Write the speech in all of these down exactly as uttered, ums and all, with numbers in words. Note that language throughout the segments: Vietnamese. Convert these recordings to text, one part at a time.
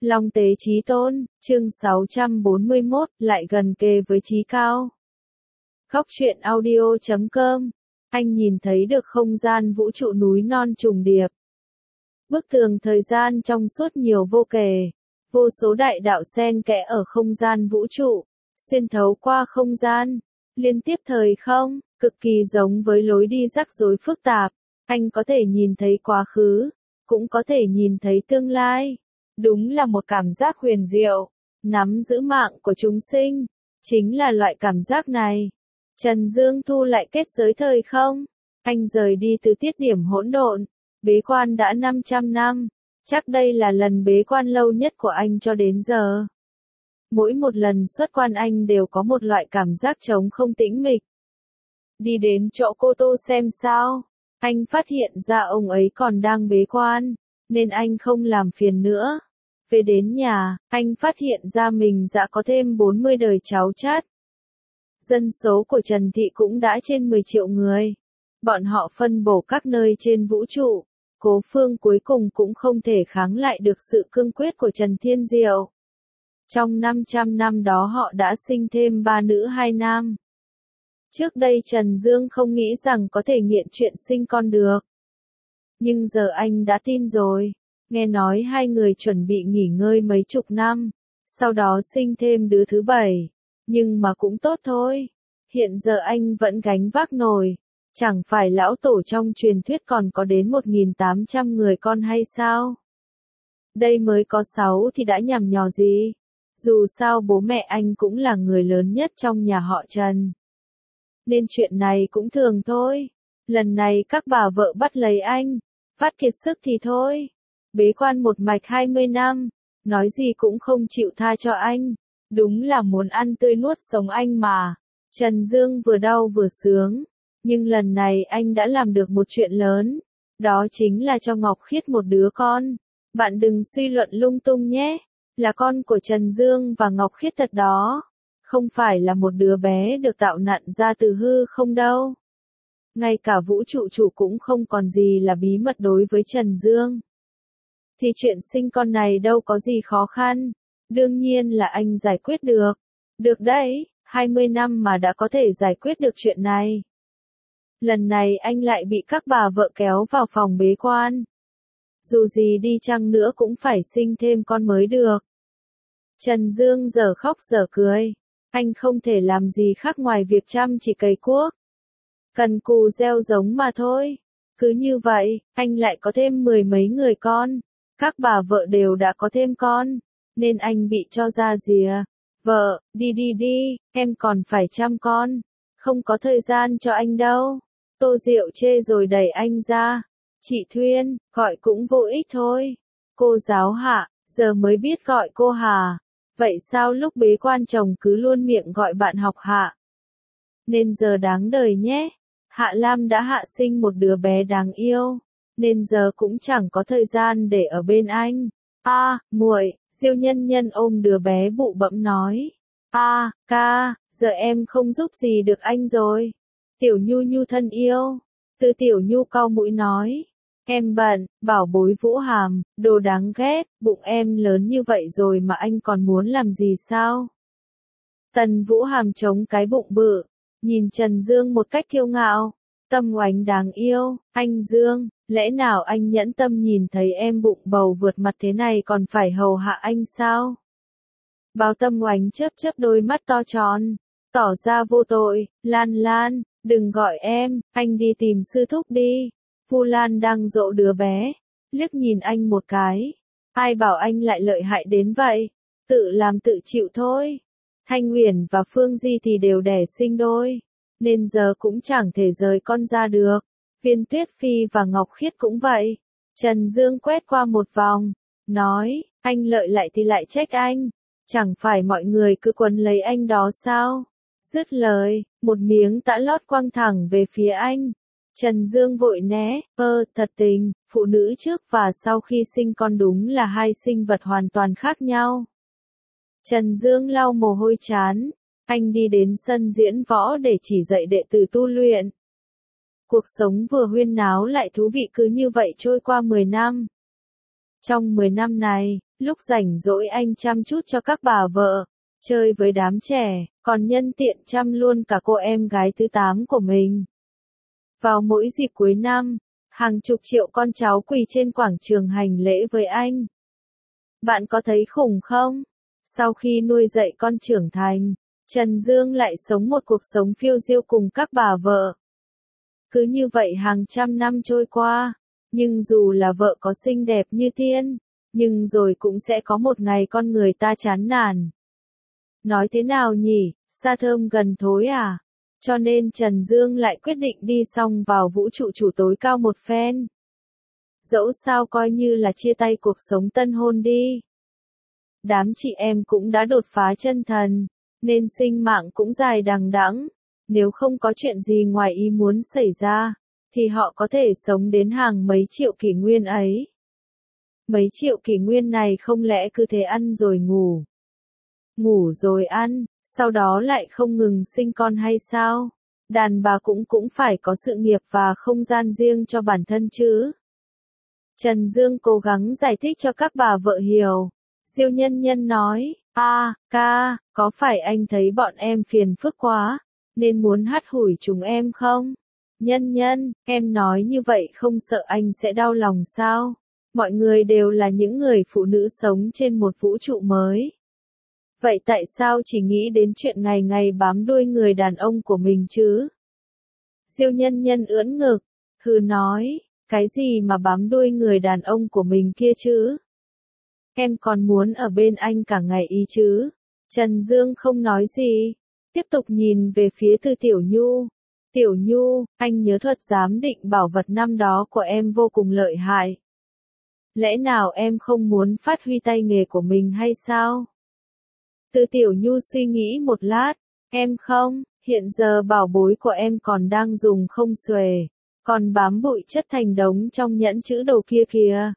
Long tế chí tôn, chương sáu trăm bốn mươi mốt, lại gần kề với chí cao. Góc truyện audio chấm com, anh nhìn thấy được không gian vũ trụ núi non trùng điệp. Bức tường thời gian trong suốt nhiều vô kể, vô số đại đạo xen kẽ ở không gian vũ trụ, xuyên thấu qua không gian, liên tiếp thời không, cực kỳ giống với lối đi rắc rối phức tạp. Anh có thể nhìn thấy quá khứ, cũng có thể nhìn thấy tương lai. Đúng là một cảm giác huyền diệu, nắm giữ mạng của chúng sinh, chính là loại cảm giác này. Trần Dương thu lại kết giới thời không, anh rời đi từ tiết điểm hỗn độn, bế quan đã năm trăm năm, chắc đây là lần bế quan lâu nhất của anh cho đến giờ. Mỗi một lần xuất quan anh đều có một loại cảm giác trống không tĩnh mịch. Đi đến chỗ cô Tô xem sao, anh phát hiện ra ông ấy còn đang bế quan, nên anh không làm phiền nữa. Về đến nhà, anh phát hiện ra mình đã có thêm bốn mươi đời cháu chắt. Dân số của Trần Thị cũng đã trên mười triệu người. Bọn họ phân bổ các nơi trên vũ trụ. Cố Phương cuối cùng cũng không thể kháng lại được sự cương quyết của Trần Thiên Diệu. Trong năm trăm năm đó họ đã sinh thêm ba nữ hai nam. Trước đây Trần Dương không nghĩ rằng có thể nghiện chuyện sinh con được. Nhưng giờ anh đã tin rồi. Nghe nói hai người chuẩn bị nghỉ ngơi mấy chục năm, sau đó sinh thêm đứa thứ bảy. Nhưng mà cũng tốt thôi. Hiện giờ anh vẫn gánh vác nổi. Chẳng phải lão tổ trong truyền thuyết còn có đến một nghìn tám trăm người con hay sao? Đây mới có sáu thì đã nhằm nhò gì? Dù sao bố mẹ anh cũng là người lớn nhất trong nhà họ Trần. Nên chuyện này cũng thường thôi. Lần này các bà vợ bắt lấy anh, phát kiệt sức thì thôi. Bế quan một mạch hai mươi năm, nói gì cũng không chịu tha cho anh. Đúng là muốn ăn tươi nuốt sống anh mà. Trần Dương vừa đau vừa sướng. Nhưng lần này anh đã làm được một chuyện lớn. Đó chính là cho Ngọc Khiết một đứa con. Bạn đừng suy luận lung tung nhé. Là con của Trần Dương và Ngọc Khiết thật đó. Không phải là một đứa bé được tạo nặn ra từ hư không đâu. Ngay cả vũ trụ chủ cũng không còn gì là bí mật đối với Trần Dương. Thì chuyện sinh con này đâu có gì khó khăn. Đương nhiên là anh giải quyết được. Được đấy, hai mươi năm mà đã có thể giải quyết được chuyện này. Lần này anh lại bị các bà vợ kéo vào phòng bế quan. Dù gì đi chăng nữa cũng phải sinh thêm con mới được. Trần Dương giờ khóc giờ cười. Anh không thể làm gì khác ngoài việc chăm chỉ cày cuốc. Cần cù gieo giống mà thôi. Cứ như vậy, anh lại có thêm mười mấy người con. Các bà vợ đều đã có thêm con. Nên anh bị cho ra rìa. Vợ, đi đi đi, em còn phải chăm con. Không có thời gian cho anh đâu. Tô Diệu chê rồi đẩy anh ra. Chị Thuyên, gọi cũng vô ích thôi. Cô giáo Hạ, giờ mới biết gọi cô Hà. Vậy sao lúc bế quan chồng cứ luôn miệng gọi bạn học Hạ? Nên giờ đáng đời nhé. Hạ Lam đã hạ sinh một đứa bé đáng yêu. Nên giờ cũng chẳng có thời gian để ở bên anh. A, à, muội, Diêu Nhân Nhân ôm đứa bé bụ bẫm nói. A, à, ca, giờ em không giúp gì được anh rồi. Tiểu Nhu Nhu thân yêu. Từ Tiểu Nhu cau mũi nói. Em bận, bảo bối Vũ Hàm, đồ đáng ghét, bụng em lớn như vậy rồi mà anh còn muốn làm gì sao? Tần Vũ Hàm chống cái bụng bự, nhìn Trần Dương một cách kiêu ngạo. Tâm Oánh đáng yêu, anh Dương, lẽ nào anh nhẫn tâm nhìn thấy em bụng bầu vượt mặt thế này còn phải hầu hạ anh sao? Bao Tâm Oánh chớp chớp đôi mắt to tròn, tỏ ra vô tội. Lan Lan, đừng gọi em, anh đi tìm sư thúc đi. Vu Lan đang dỗ đứa bé, liếc nhìn anh một cái. Ai bảo anh lại lợi hại đến vậy? Tự làm tự chịu thôi. Thanh Uyển và Phương Di thì đều đẻ sinh đôi, nên giờ cũng chẳng thể rời con ra được. Viên Tuyết Phi và Ngọc Khiết cũng vậy. Trần Dương quét qua một vòng, nói, anh lợi lại thì lại trách anh. Chẳng phải mọi người cứ quấn lấy anh đó sao? Dứt lời, một miếng tã lót quăng thẳng về phía anh. Trần Dương vội né, ơ, thật tình, phụ nữ trước và sau khi sinh con đúng là hai sinh vật hoàn toàn khác nhau. Trần Dương lau mồ hôi trán, anh đi đến sân diễn võ để chỉ dạy đệ tử tu luyện. Cuộc sống vừa huyên náo lại thú vị cứ như vậy trôi qua mười năm. Trong mười năm này, Lúc rảnh rỗi anh chăm chút cho các bà vợ, chơi với đám trẻ, còn nhân tiện chăm luôn cả cô em gái thứ tám của mình. Vào mỗi dịp cuối năm, hàng chục triệu con cháu quỳ trên quảng trường hành lễ với anh. Bạn có thấy khủng không? Sau khi nuôi dạy con trưởng thành, Trần Dương lại sống một cuộc sống phiêu diêu cùng các bà vợ. Cứ như vậy hàng trăm năm trôi qua, nhưng dù là vợ có xinh đẹp như tiên, nhưng rồi cũng sẽ có một ngày con người ta chán nản. Nói thế nào nhỉ, xa thơm gần thối à? Cho nên Trần Dương lại quyết định đi xong vào vũ trụ chủ tối cao một phen. Dẫu sao coi như là chia tay cuộc sống tân hôn đi. Đám chị em cũng đã đột phá chân thần, nên sinh mạng cũng dài đằng đẵng. Nếu không có chuyện gì ngoài ý muốn xảy ra, thì họ có thể sống đến hàng mấy triệu kỷ nguyên ấy. Mấy triệu kỷ nguyên này không lẽ cứ thế ăn rồi ngủ, ngủ rồi ăn, sau đó lại không ngừng sinh con hay sao? Đàn bà cũng cũng phải có sự nghiệp và không gian riêng cho bản thân chứ. Trần Dương cố gắng giải thích cho các bà vợ hiểu. Diêu Nhân Nhân nói, a, ca, có phải anh thấy bọn em phiền phức quá, nên muốn hắt hủi chúng em không? Nhân Nhân, em nói như vậy không sợ anh sẽ đau lòng sao? Mọi người đều là những người phụ nữ sống trên một vũ trụ mới. Vậy tại sao chỉ nghĩ đến chuyện ngày ngày bám đuôi người đàn ông của mình chứ? Diêu Nhân Nhân ưỡn ngực, hừ nói, cái gì mà bám đuôi người đàn ông của mình kia chứ? Em còn muốn ở bên anh cả ngày ý chứ? Trần Dương không nói gì, tiếp tục nhìn về phía Từ Tiểu Nhu. Tiểu Nhu, anh nhớ thuật giám định bảo vật năm đó của em vô cùng lợi hại. Lẽ nào em không muốn phát huy tay nghề của mình hay sao? Từ Tiểu Nhu suy nghĩ một lát, em không, hiện giờ bảo bối của em còn đang dùng không xuề, còn bám bụi chất thành đống trong nhẫn chữ đồ kia kìa.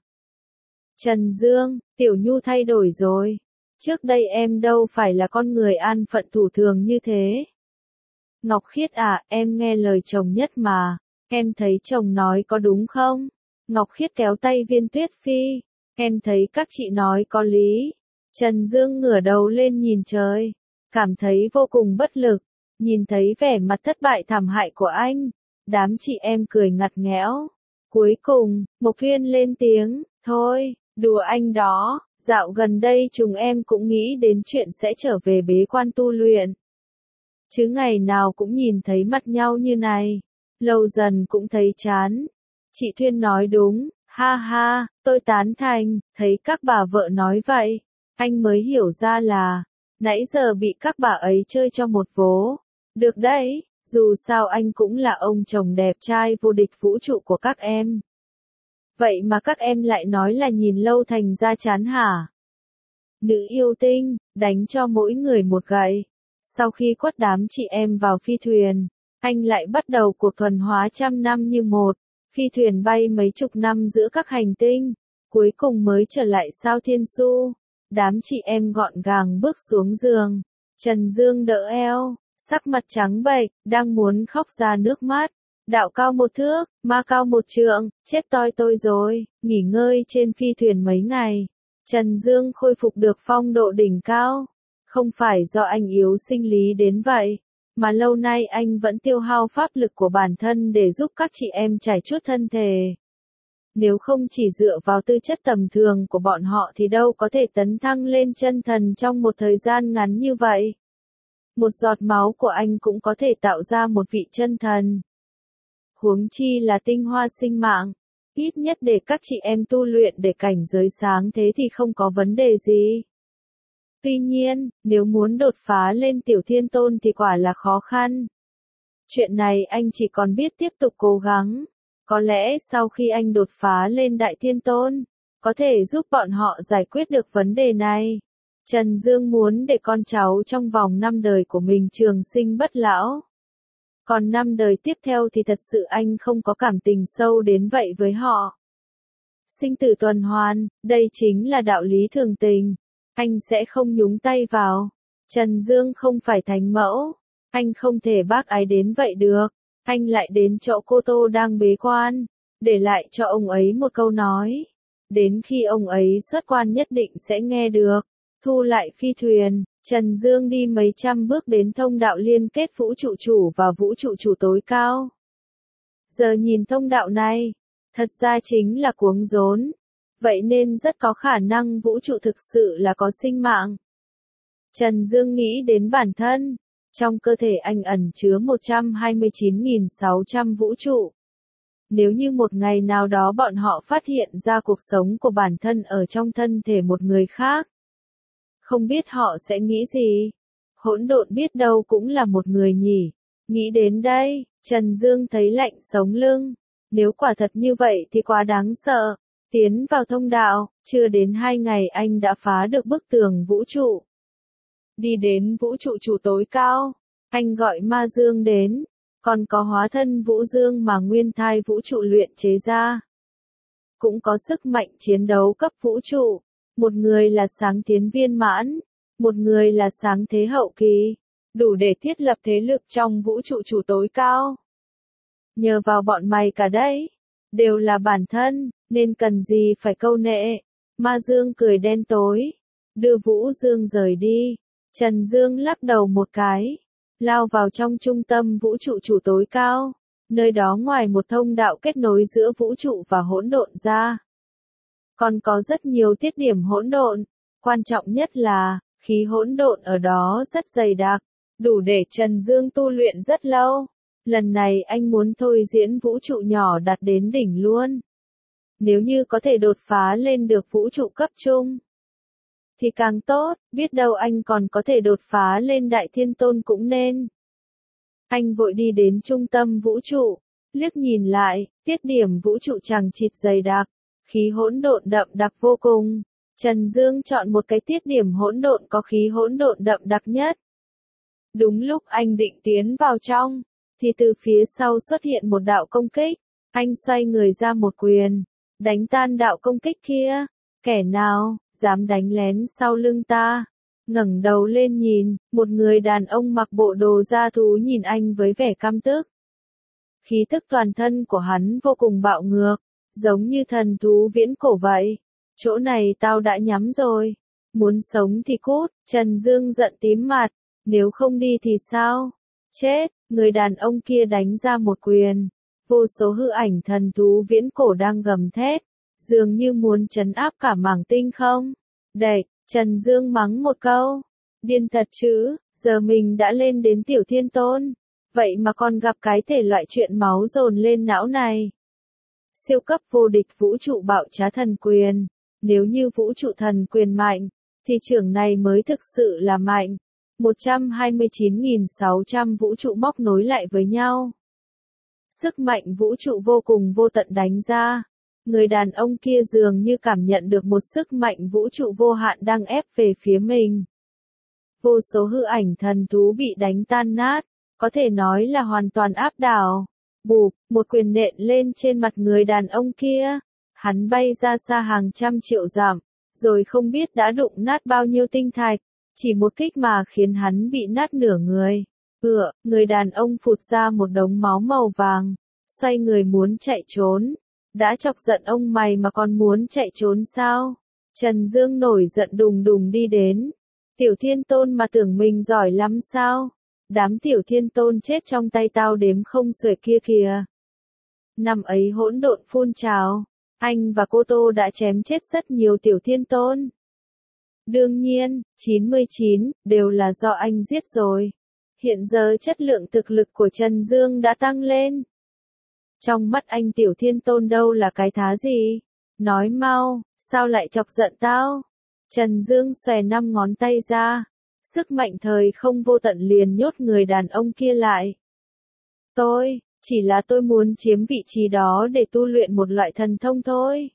Trần Dương, Tiểu Nhu thay đổi rồi. Trước đây em đâu phải là con người an phận thủ thường như thế. Ngọc Khiết à, em nghe lời chồng nhất mà. Em thấy chồng nói có đúng không? Ngọc Khiết kéo tay Viên Tuyết Phi. Em thấy các chị nói có lý. Trần Dương ngửa đầu lên nhìn trời. Cảm thấy vô cùng bất lực. Nhìn thấy vẻ mặt thất bại thảm hại của anh. Đám chị em cười ngặt nghẽo. Cuối cùng, Mộc Huyên lên tiếng. Thôi, đùa anh đó. Dạo gần đây chúng em cũng nghĩ đến chuyện sẽ trở về bế quan tu luyện. Chứ ngày nào cũng nhìn thấy mặt nhau như này. Lâu dần cũng thấy chán. Chị Thuyên nói đúng, ha ha, tôi tán thành, thấy các bà vợ nói vậy. Anh mới hiểu ra là, nãy giờ bị các bà ấy chơi cho một vố. Được đấy, dù sao anh cũng là ông chồng đẹp trai vô địch vũ trụ của các em. Vậy mà các em lại nói là nhìn lâu thành ra chán hả? Nữ yêu tinh, đánh cho mỗi người một gậy. Sau khi quất đám chị em vào phi thuyền, anh lại bắt đầu cuộc thuần hóa trăm năm như một. Phi thuyền bay mấy chục năm giữa các hành tinh, cuối cùng mới trở lại sao Thiên Su. Đám chị em gọn gàng bước xuống giường. Trần Dương đỡ eo, sắc mặt trắng bệch, đang muốn khóc ra nước mắt. Đạo cao một thước, ma cao một trượng, chết toi tôi rồi. Nghỉ ngơi trên phi thuyền mấy ngày, Trần Dương khôi phục được phong độ đỉnh cao. Không phải do anh yếu sinh lý đến vậy, mà lâu nay anh vẫn tiêu hao pháp lực của bản thân để giúp các chị em trải chuốt thân thể. Nếu không chỉ dựa vào tư chất tầm thường của bọn họ thì đâu có thể tấn thăng lên chân thần trong một thời gian ngắn như vậy. Một giọt máu của anh cũng có thể tạo ra một vị chân thần. Huống chi là tinh hoa sinh mạng, ít nhất để các chị em tu luyện để cảnh giới sáng thế thì không có vấn đề gì. Tuy nhiên, nếu muốn đột phá lên tiểu thiên tôn thì quả là khó khăn. Chuyện này anh chỉ còn biết tiếp tục cố gắng. Có lẽ sau khi anh đột phá lên đại thiên tôn, có thể giúp bọn họ giải quyết được vấn đề này. Trần Dương muốn để con cháu trong vòng năm đời của mình trường sinh bất lão. Còn năm đời tiếp theo thì thật sự anh không có cảm tình sâu đến vậy với họ. Sinh tử tuần hoàn, đây chính là đạo lý thường tình. Anh sẽ không nhúng tay vào. Trần Dương không phải thánh mẫu. Anh không thể bác ái đến vậy được. Anh lại đến chỗ cô Tô đang bế quan, để lại cho ông ấy một câu nói. Đến khi ông ấy xuất quan nhất định sẽ nghe được. Thu lại phi thuyền, Trần Dương đi mấy trăm bước đến thông đạo liên kết vũ trụ chủ và vũ trụ chủ tối cao. Giờ nhìn thông đạo này, thật ra chính là cuống rốn. Vậy nên rất có khả năng vũ trụ thực sự là có sinh mạng. Trần Dương nghĩ đến bản thân. Trong cơ thể anh ẩn chứa một trăm hai mươi chín nghìn sáu trăm vũ trụ. Nếu như một ngày nào đó bọn họ phát hiện ra cuộc sống của bản thân ở trong thân thể một người khác, không biết họ sẽ nghĩ gì? Hỗn độn biết đâu cũng là một người nhỉ. Nghĩ đến đây, Trần Dương thấy lạnh sống lưng. Nếu quả thật như vậy thì quá đáng sợ. Tiến vào thông đạo, chưa đến hai ngày anh đã phá được bức tường vũ trụ. Đi đến vũ trụ chủ tối cao, anh gọi Ma Dương đến, còn có hóa thân Vũ Dương mà nguyên thai vũ trụ luyện chế ra. Cũng có sức mạnh chiến đấu cấp vũ trụ, một người là sáng tiến viên mãn, một người là sáng thế hậu kỳ, đủ để thiết lập thế lực trong vũ trụ chủ tối cao. Nhờ vào bọn mày cả đấy, đều là bản thân, nên cần gì phải câu nệ. Ma Dương cười đen tối, đưa Vũ Dương rời đi. Trần Dương lắc đầu một cái, lao vào trong trung tâm vũ trụ chủ tối cao, nơi đó ngoài một thông đạo kết nối giữa vũ trụ và hỗn độn ra, còn có rất nhiều tiết điểm hỗn độn, quan trọng nhất là, khí hỗn độn ở đó rất dày đặc, đủ để Trần Dương tu luyện rất lâu. Lần này anh muốn thôi diễn vũ trụ nhỏ đạt đến đỉnh luôn. Nếu như có thể đột phá lên được vũ trụ cấp trung, thì càng tốt, biết đâu anh còn có thể đột phá lên Đại Thiên Tôn cũng nên. Anh vội đi đến trung tâm vũ trụ, liếc nhìn lại, tiết điểm vũ trụ chằng chịt dày đặc, khí hỗn độn đậm đặc vô cùng. Trần Dương chọn một cái tiết điểm hỗn độn có khí hỗn độn đậm đặc nhất. Đúng lúc anh định tiến vào trong, thì từ phía sau xuất hiện một đạo công kích. Anh xoay người ra một quyền, đánh tan đạo công kích kia. Kẻ nào dám đánh lén sau lưng ta? Ngẩng đầu lên nhìn, một người đàn ông mặc bộ đồ da thú nhìn anh với vẻ căm tức. Khí tức toàn thân của hắn vô cùng bạo ngược, giống như thần thú viễn cổ vậy. Chỗ này tao đã nhắm rồi. Muốn sống thì cút. Trần Dương giận tím mặt. Nếu không đi thì sao? Chết. Người đàn ông kia đánh ra một quyền. Vô số hư ảnh thần thú viễn cổ đang gầm thét, dường như muốn trấn áp cả mảng tinh không. Đệt. Trần Dương mắng một câu. Điên thật chứ, giờ mình đã lên đến Tiểu Thiên Tôn. Vậy mà còn gặp cái thể loại chuyện máu dồn lên não này. Siêu cấp vô địch vũ trụ bạo trá thần quyền. Nếu như vũ trụ thần quyền mạnh, thì trưởng này mới thực sự là mạnh. một trăm hai mươi chín nghìn sáu trăm vũ trụ móc nối lại với nhau. Sức mạnh vũ trụ vô cùng vô tận đánh ra. Người đàn ông kia dường như cảm nhận được một sức mạnh vũ trụ vô hạn đang ép về phía mình. Vô số hư ảnh thần thú bị đánh tan nát, có thể nói là hoàn toàn áp đảo. Bụp, một quyền nện lên trên mặt người đàn ông kia. Hắn bay ra xa hàng trăm triệu dặm, rồi không biết đã đụng nát bao nhiêu tinh thạch. Chỉ một kích mà khiến hắn bị nát nửa người. Ựa, người đàn ông phụt ra một đống máu màu vàng, xoay người muốn chạy trốn. Đã chọc giận ông mày mà còn muốn chạy trốn sao? Trần Dương nổi giận đùng đùng đi đến. Tiểu Thiên Tôn mà tưởng mình giỏi lắm sao? Đám Tiểu Thiên Tôn chết trong tay tao đếm không xuể kia kìa. Năm ấy hỗn độn phun trào, anh và cô Tô đã chém chết rất nhiều Tiểu Thiên Tôn. Đương nhiên, chín mươi chín, đều là do anh giết rồi. Hiện giờ chất lượng thực lực của Trần Dương đã tăng lên. Trong mắt anh Tiểu Thiên Tôn đâu là cái thá gì? Nói mau, sao lại chọc giận tao? Trần Dương xòe năm ngón tay ra. Sức mạnh thời không vô tận liền nhốt người đàn ông kia lại. Tôi, chỉ là tôi muốn chiếm vị trí đó để tu luyện một loại thần thông thôi.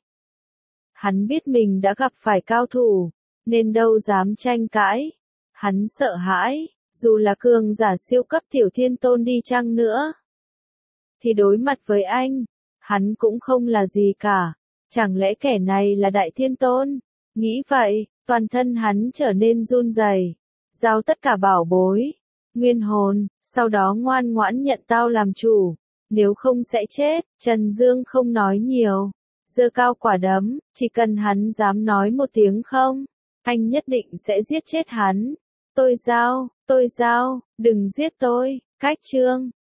Hắn biết mình đã gặp phải cao thủ, nên đâu dám tranh cãi. Hắn sợ hãi, dù là cường giả siêu cấp Tiểu Thiên Tôn đi chăng nữa, thì đối mặt với anh, hắn cũng không là gì cả. Chẳng lẽ kẻ này là Đại Thiên Tôn? Nghĩ vậy, toàn thân hắn trở nên run rẩy, giao tất cả bảo bối, nguyên hồn, sau đó ngoan ngoãn nhận tao làm chủ, nếu không sẽ chết. Trần Dương không nói nhiều, giơ cao quả đấm, chỉ cần hắn dám nói một tiếng không, anh nhất định sẽ giết chết hắn. Tôi giao, tôi giao, đừng giết tôi, Cách Trương.